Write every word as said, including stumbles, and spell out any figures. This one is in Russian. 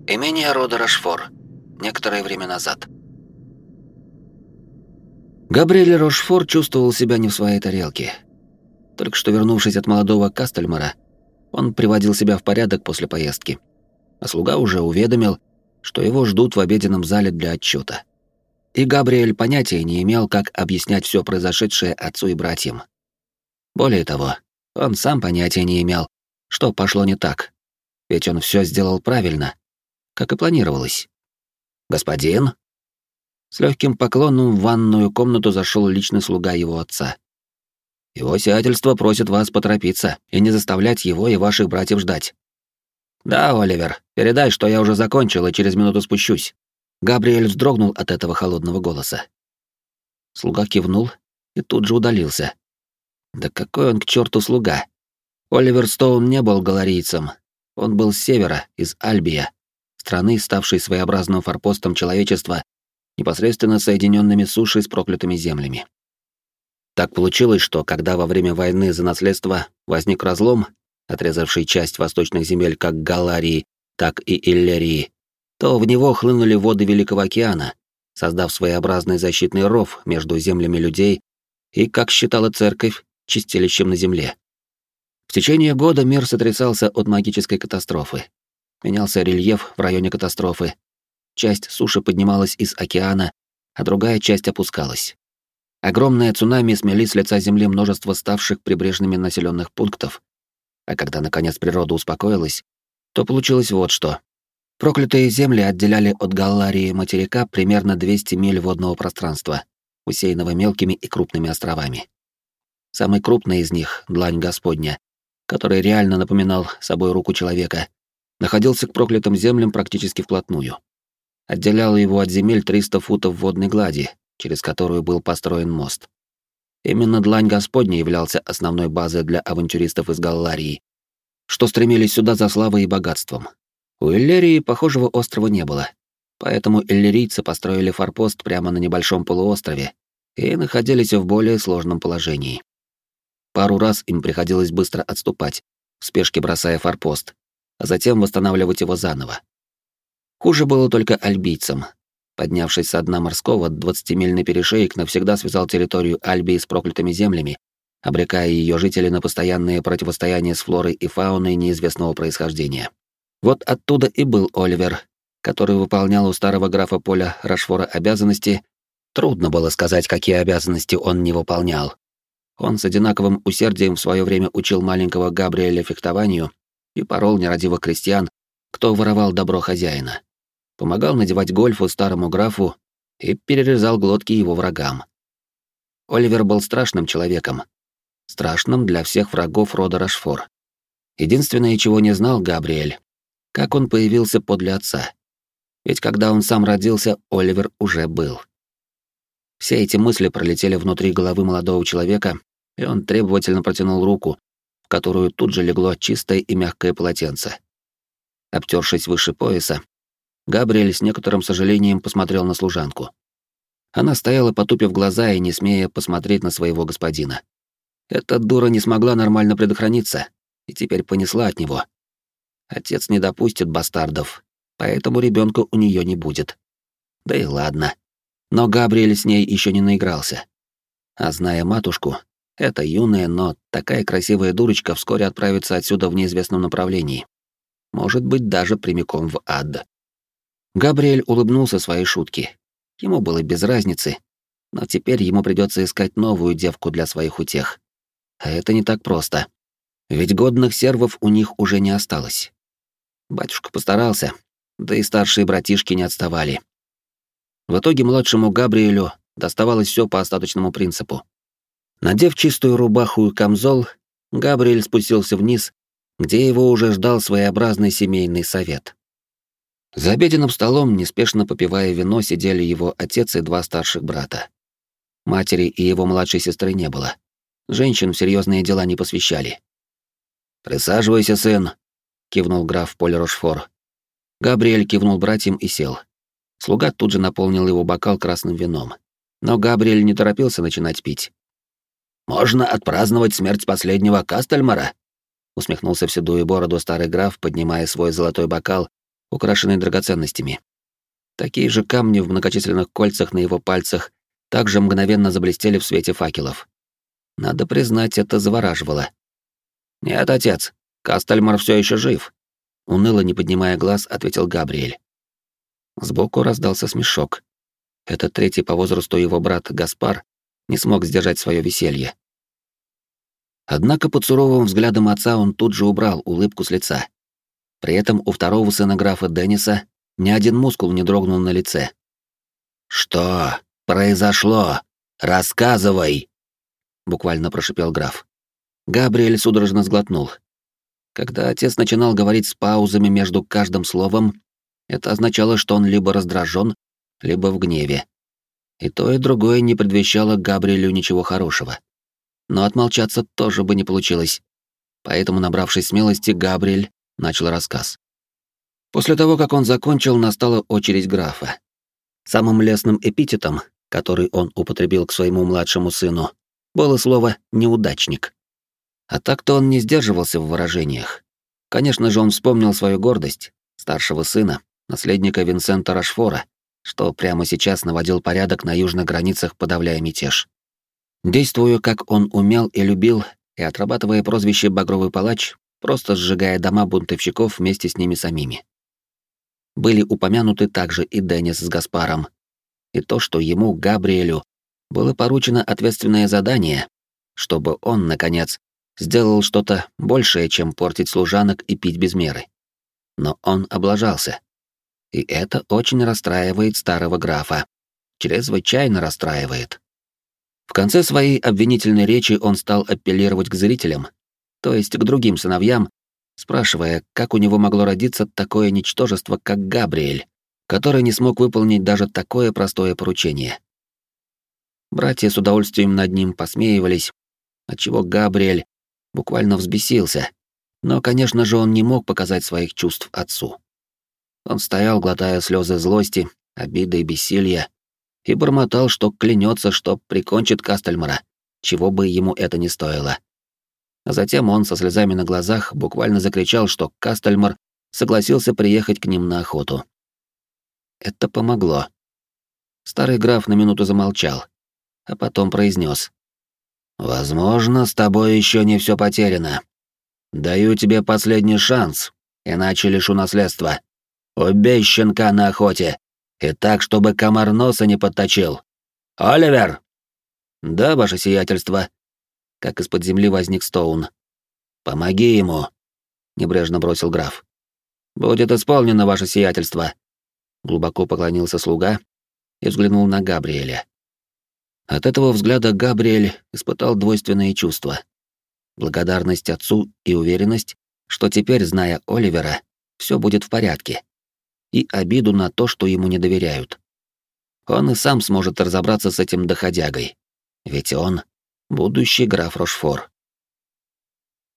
Имение рода Рошфор. Некоторое время назад. Габриэль Рошфор чувствовал себя не в своей тарелке. Только что вернувшись от молодого Кастельмара, он приводил себя в порядок после поездки. А слуга уже уведомил, что его ждут в обеденном зале для отчета. И Габриэль понятия не имел, как объяснять все произошедшее отцу и братьям. Более того, он сам понятия не имел, что пошло не так. Ведь он все сделал правильно, как и планировалось. «Господин?» С легким поклоном в ванную комнату зашел личный слуга его отца. «Его сиятельство просит вас поторопиться и не заставлять его и ваших братьев ждать». «Да, Оливер, передай, что я уже закончил и через минуту спущусь». Габриэль вздрогнул от этого холодного голоса. Слуга кивнул и тут же удалился. Да какой он к черту слуга? Оливер Стоун не был галарийцем. Он был с севера, из Альбия, страны, ставшей своеобразным форпостом человечества, непосредственно соединенными сушей с проклятыми землями. Так получилось, что когда во время войны за наследство возник разлом, отрезавший часть восточных земель как Галарии, так и Иллерии, то в него хлынули воды Великого океана, создав своеобразный защитный ров между землями людей и, как считала церковь, чистилищем на земле. В течение года мир сотрясался от магической катастрофы. Менялся рельеф в районе катастрофы. Часть суши поднималась из океана, а другая часть опускалась. Огромное цунами смели с лица земли множество ставших прибрежными населенных пунктов. А когда, наконец, природа успокоилась, то получилось вот что. Проклятые земли отделяли от Галларии материка примерно двести миль водного пространства, усеянного мелкими и крупными островами. Самый крупный из них, Длань Господня, который реально напоминал собой руку человека, находился к проклятым землям практически вплотную. Отделяло его от земель триста футов водной глади, через которую был построен мост. Именно Длань Господня являлся основной базой для авантюристов из Галларии, что стремились сюда за славой и богатством. У Иллерии похожего острова не было, поэтому иллирийцы построили форпост прямо на небольшом полуострове и находились в более сложном положении. Пару раз им приходилось быстро отступать, в спешке бросая форпост, а затем восстанавливать его заново. Хуже было только альбийцам. Поднявшись со дна морского, двадцатимильный перешеек навсегда связал территорию Альбии с проклятыми землями, обрекая ее жителей на постоянное противостояние с флорой и фауной неизвестного происхождения. Вот оттуда и был Оливер, который выполнял у старого графа Поля Рошфора обязанности. Трудно было сказать, какие обязанности он не выполнял. Он с одинаковым усердием в свое время учил маленького Габриэля фехтованию и порол нерадивых крестьян, кто воровал добро хозяина. Помогал надевать гольфу старому графу и перерезал глотки его врагам. Оливер был страшным человеком. Страшным для всех врагов рода Рошфор. Единственное, чего не знал Габриэль, как он появился подле отца. Ведь когда он сам родился, Оливер уже был. Все эти мысли пролетели внутри головы молодого человека, и он требовательно протянул руку, в которую тут же легло чистое и мягкое полотенце. Обтершись выше пояса, Габриэль с некоторым сожалением посмотрел на служанку. Она стояла, потупив глаза и не смея посмотреть на своего господина. Эта дура не смогла нормально предохраниться, и теперь понесла от него. Отец не допустит бастардов, поэтому ребенка у нее не будет. Да и ладно. Но Габриэль с ней еще не наигрался. А зная матушку, эта юная, но такая красивая дурочка вскоре отправится отсюда в неизвестном направлении. Может быть, даже прямиком в ад. Габриэль улыбнулся своей шутке. Ему было без разницы, но теперь ему придется искать новую девку для своих утех. А это не так просто. Ведь годных сервов у них уже не осталось. Батюшка постарался, да и старшие братишки не отставали. В итоге младшему Габриэлю доставалось все по остаточному принципу. Надев чистую рубаху и камзол, Габриэль спустился вниз, где его уже ждал своеобразный семейный совет. За обеденным столом, неспешно попивая вино, сидели его отец и два старших брата. Матери и его младшей сестры не было. Женщин в серьезные дела не посвящали. «Присаживайся, сын», — кивнул граф Поль Рошфор. Габриэль кивнул братьям и сел. Слуга тут же наполнил его бокал красным вином. Но Габриэль не торопился начинать пить. «Можно отпраздновать смерть последнего Кастельмара», — усмехнулся в седую бороду старый граф, поднимая свой золотой бокал украшенный драгоценностями. Такие же камни в многочисленных кольцах на его пальцах также мгновенно заблестели в свете факелов. Надо признать, это завораживало. «Нет, отец, Кастельмар все еще жив», — уныло, не поднимая глаз, ответил Габриэль. Сбоку раздался смешок. Этот третий по возрасту его брат Гаспар не смог сдержать свое веселье. Однако под суровым взглядом отца он тут же убрал улыбку с лица. При этом у второго сына графа Денниса ни один мускул не дрогнул на лице. «Что произошло? Рассказывай!» — буквально прошипел граф. Габриэль судорожно сглотнул. Когда отец начинал говорить с паузами между каждым словом, это означало, что он либо раздражен, либо в гневе. И то, и другое не предвещало Габриэлю ничего хорошего. Но отмолчаться тоже бы не получилось. Поэтому, набравшись смелости, Габриэль начал рассказ. После того, как он закончил, настала очередь графа. Самым лестным эпитетом, который он употребил к своему младшему сыну, было слово «неудачник». А так-то он не сдерживался в выражениях. Конечно же, он вспомнил свою гордость, старшего сына, наследника Винсента Рашфора, что прямо сейчас наводил порядок на южных границах, подавляя мятеж. Действуя, как он умел и любил, и отрабатывая прозвище «Багровый палач», просто сжигая дома бунтовщиков вместе с ними самими. Были упомянуты также и Деннис с Гаспаром, и то, что ему, Габриэлю, было поручено ответственное задание, чтобы он, наконец, сделал что-то большее, чем портить служанок и пить без меры. Но он облажался. И это очень расстраивает старого графа. Чрезвычайно расстраивает. В конце своей обвинительной речи он стал апеллировать к зрителям, то есть к другим сыновьям, спрашивая, как у него могло родиться такое ничтожество, как Габриэль, который не смог выполнить даже такое простое поручение. Братья с удовольствием над ним посмеивались, отчего Габриэль буквально взбесился, но, конечно же, он не мог показать своих чувств отцу. Он стоял, глотая слезы злости, обиды и бессилия, и бормотал, что клянется, что прикончит Кастельмара, чего бы ему это ни стоило. А затем он со слезами на глазах буквально закричал, что Кастельмар согласился приехать к ним на охоту. Это помогло. Старый граф на минуту замолчал, а потом произнес: «Возможно, с тобой еще не все потеряно. Даю тебе последний шанс, иначе лишу наследства. Убей щенка на охоте, и так, чтобы комар носа не подточил. Оливер!» «Да, ваше сиятельство», — как из-под земли возник Стоун. «Помоги ему», — небрежно бросил граф. «Будет исполнено, ваше сиятельство», — глубоко поклонился слуга и взглянул на Габриэля. От этого взгляда Габриэль испытал двойственные чувства. Благодарность отцу и уверенность, что теперь, зная Оливера, все будет в порядке. И обиду на то, что ему не доверяют. Он и сам сможет разобраться с этим доходягой. Ведь он — будущий граф Рошфор.